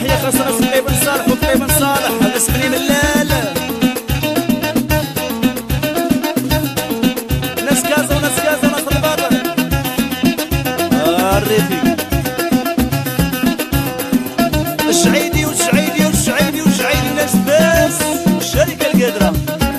تحية خاصة ناس قريب بن صالح وقريب بن صالح ناس بني ملال ناس كازا وناس كازا وناس الباطل الريفي الشعيدي والشعيدي والشعيدي والشعيدي ناس باس الشركة القادرة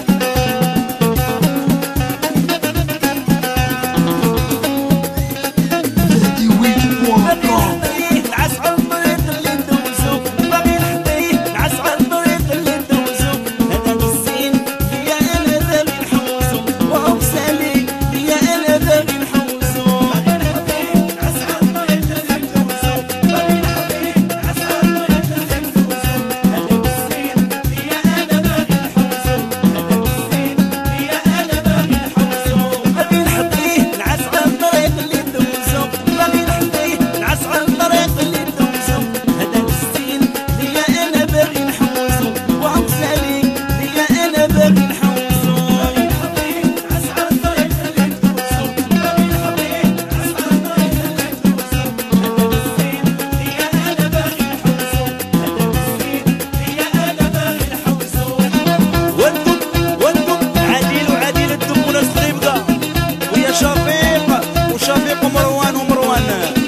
شفيق ومروان ومروان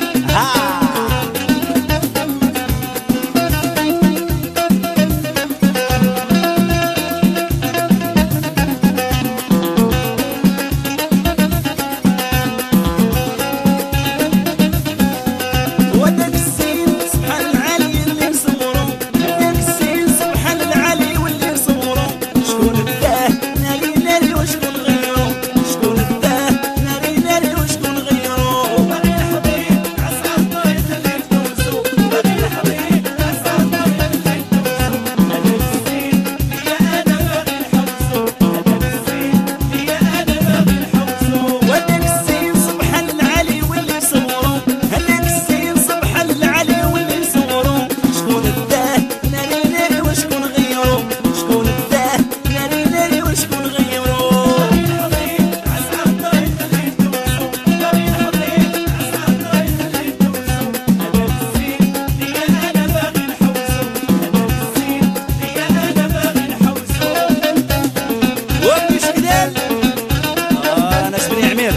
ودك السين سبحان العلي اللي نصورو ودك السين سبحان العلي واللي نصورو شكون الداه ناري ناري وشكون غيرو شكون الداه ناري ناري وشكون غيرو باغي الحبيب عسى الطريق اللي ندوزو باغي الحبيب عسى الطريق اللي ندوزو هذاك السين يا انا باغي نحوزو هذاك السين يا انا باغي نحوزو ودك السين سبحان العلي واللي نصورو هذاك السين سبحان العلي واللي نصورو شكون الداه ناري ناري وشكون غيرو شكون الداه ناري ناري وشكون غيرو باغي الحبيب عسى الطريق اللي ندوزو باغي الحبيب عسى الطريق اللي ندوزو هذاك السين يا انا باغي نحوزو هذاك السين يا انا باغي نحوزو وكي شكدال ناس بني عمير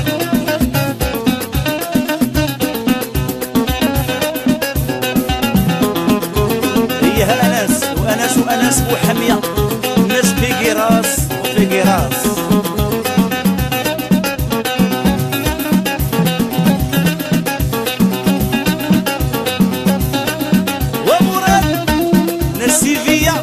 هي انس وانس وانس وحميه ناس فيكيراس وفيكيراس ومراد ناس سيفيا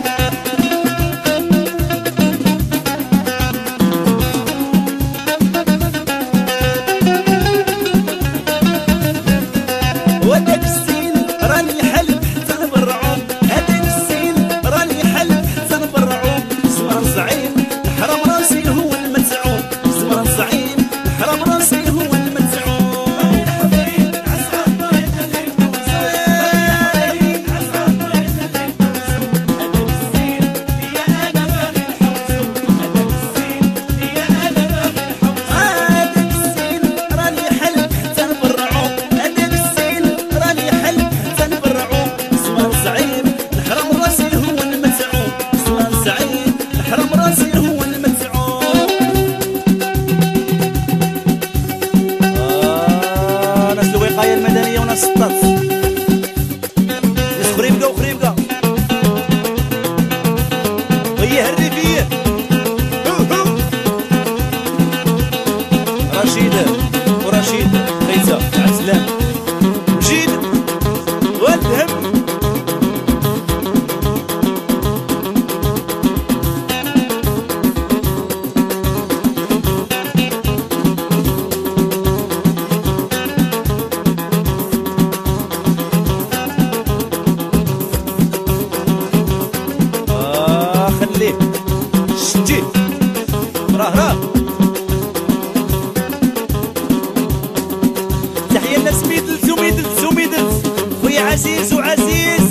وداك السين راني حلب حتى نبرعو هداك السين راني حلب حتى نبرعو زمان زعيم نحرم راسي هو المتعوب زمان زعيم نحرم راسي هو المتعوب باغي الحبيب عسى الطريق اللي ندوزو باغي الحبيب عسى الطريق اللي ندوزو هداك السين يا انا باغي نحوزو هداك السين يا انا باغي نحوزو هداك السين راني حلب حتى نبرعو هداك السين راني حلب حتى نبرعو زمان زعيم نحرم راسي هو المتعوب زمان زعيم نحرم راسي هو المتعوب ناس الوقاية المدنية وناس الطاس ناس خريبكا وخريبكا وهي الريفية رشيد ورشيد خيزة عبد السلام مجيد والهم خليه شتيه راه تحية لناس ميدلز وميدلز وميدلز خويا عزيز وعزيز